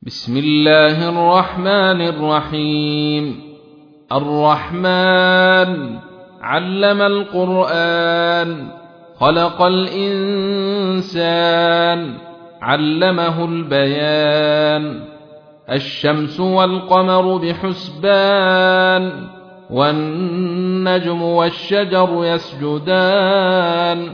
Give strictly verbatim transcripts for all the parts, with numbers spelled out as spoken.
بسم الله الرحمن الرحيم. الرحمن علم القرآن، خلق الإنسان، علمه البيان. الشمس والقمر بحسبان، والنجم والشجر يسجدان.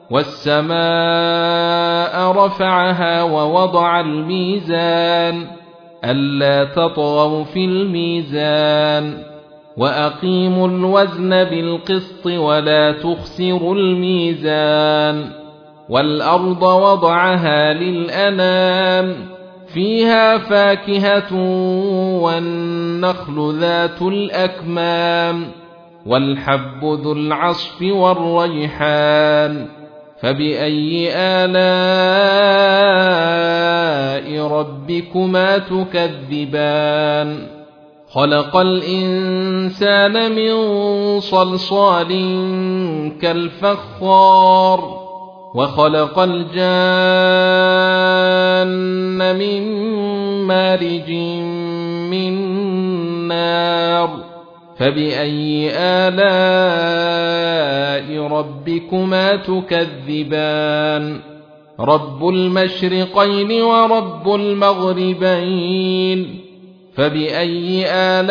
والسماء رفعها ووضع الميزان، ألا تطغوا في الميزان. وأقيموا الوزن بالقسط ولا تخسروا الميزان. والأرض وضعها للأنام، فيها فاكهة والنخل ذات الأكمام، والحب ذو العصف والريحان. فبأي آلاء ربكما تكذبان؟ خلق الإنسان من صلصال كالفخار، وخلق الجان من مارج من نار. فبأي آلاء ربكما تكذبان؟ رب المشرقين ورب المغربين. فبأي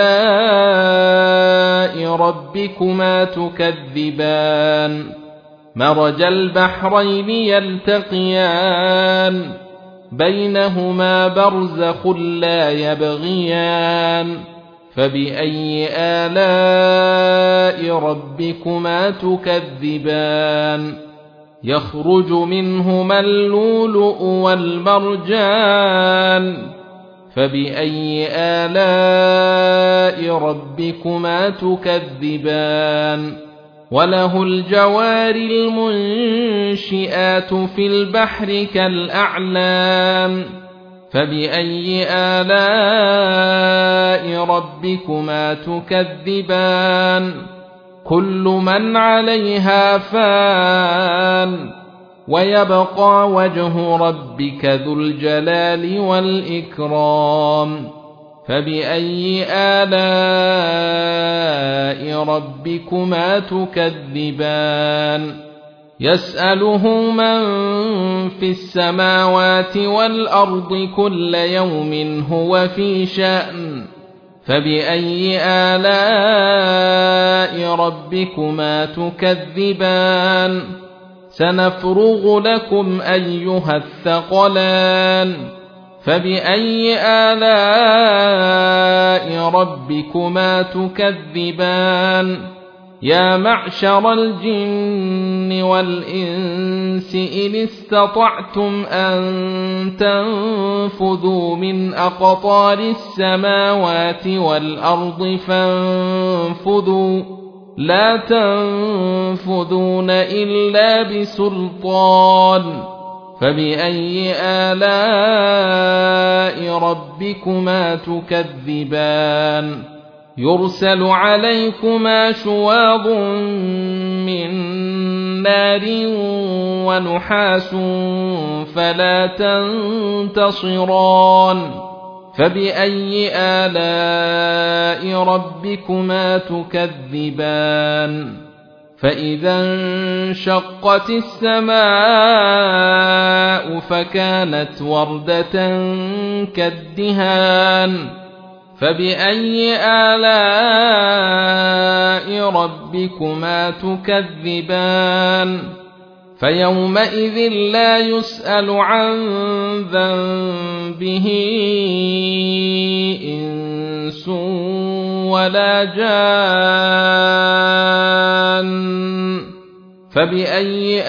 آلاء ربكما تكذبان؟ مرج البحرين يلتقيان، بينهما برزخ لا يبغيان. فبأي آلاء ربكما تكذبان؟ يخرج منهما اللؤلؤ والمرجان. فبأي آلاء ربكما تكذبان؟ وله الجوار المنشئات في البحر كالأعلام. فبأي آلاء ربكما تكذبان؟ كل من عليها فان، ويبقى وجه ربك ذو الجلال والإكرام. فبأي آلاء ربكما تكذبان؟ يسأله من في السماوات والأرض كل يوم هو في شأن. فبأي آلاء ربكما تكذبان؟ سنفرغ لكم أيها الثقلان. فبأي آلاء ربكما تكذبان؟ يا معشر الجن والإنس إن استطعتم أن تنفذوا من أقطار السماوات والأرض فانفذوا، لا تنفذون إلا بسلطان. فبأي آلاء ربكما تكذبان؟ يرسل عليكما شواظ من نار ونحاس فلا تنتصران. فبأي آلاء ربكما تكذبان؟ فإذا انشقت السماء فكانت وردة كالدهان. فبأي آلاء ربكما تكذبان؟ فيومئذ لا يسأل عن ذنبه إنس ولا جان. فبأي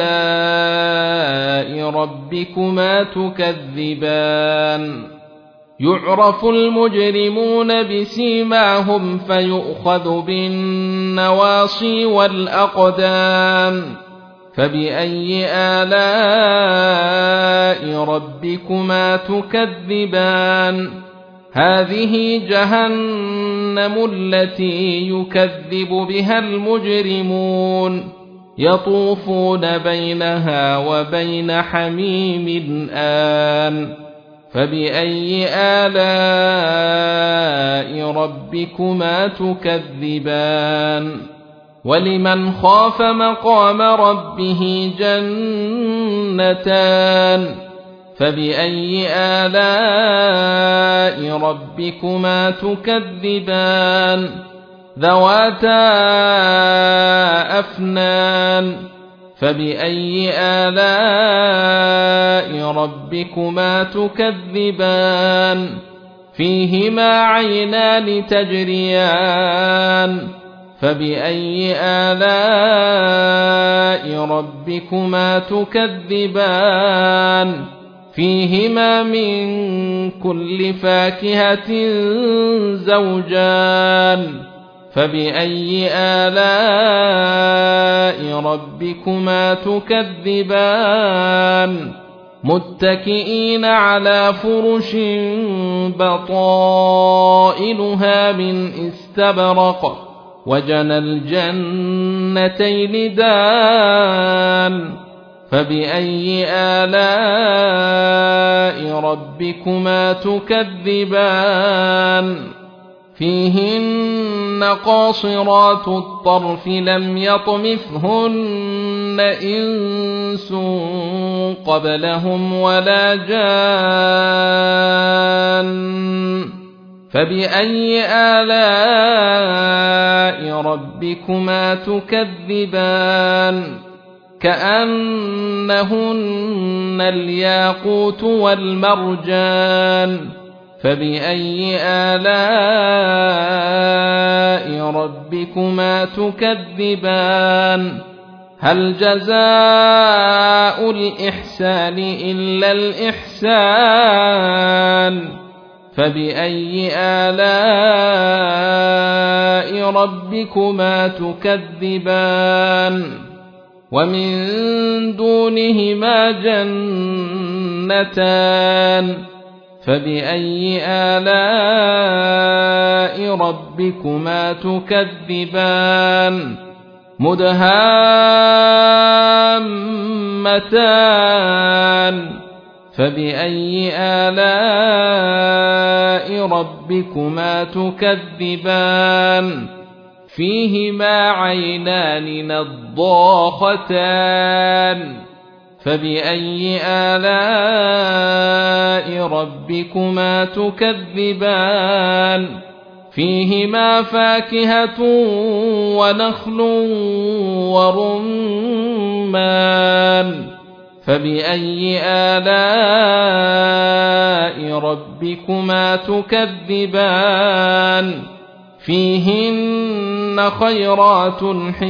آلاء ربكما تكذبان؟ يعرف المجرمون بسيماهم فيؤخذ بالنواصي والأقدام. فبأي آلاء ربكما تكذبان؟ هذه جهنم التي يكذب بها المجرمون، يطوفون بينها وبين حميم آن فبأي آلاء ربكما تكذبان ولمن خاف مقام ربه جنتان فبأي آلاء ربكما تكذبان ذواتا أفنان فبأي آلاء ربكما تكذبان فيهما عينان تجريان فبأي آلاء ربكما تكذبان فيهما من كل فاكهة زوجان فبأي آلاء ربكما تكذبان متكئين على فرش بطائنها من استبرق وجنى الجنتين دان فبأي آلاء ربكما تكذبان فيهن قاصرات الطرف لم يطمثهن إنس قبلهم ولا جان فبأي آلاء ربكما تكذبان كأنهن الياقوت والمرجان فبأي آلاء ربكما تكذبان هل جزاء الإحسان إلا الإحسان فبأي آلاء ربكما تكذبان ومن دونهما جنتان فبأي آلاء ربكما تكذبان مدهامتان فبأي آلاء ربكما تكذبان فيهما عينان نضاختان فبأي آلاء ربكما تكذبان فيهما فاكهة ونخل ورمان فبأي آلاء ربكما تكذبان فيهن خيرات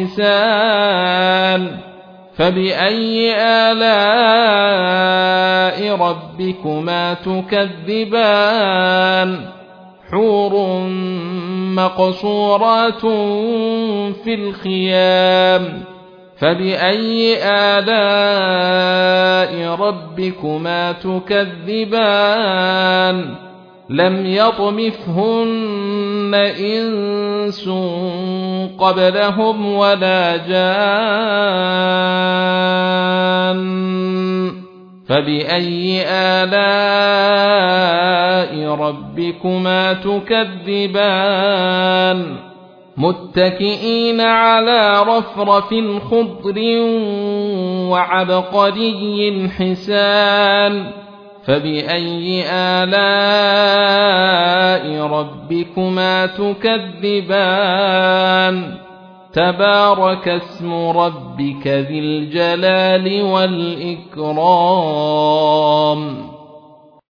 حسان فبأي آلاء ربكما تكذبان حور مقصورات في الخيام فبأي آلاء ربكما تكذبان لم يطمثهن إنس قبلهم ولا جان فبأي آلاء ربكما تكذبان متكئين على رفرف خضر وعبقري حسان فبأي آلاء ربكما تكذبان تبارك اسم ربك ذي الجلال والإكرام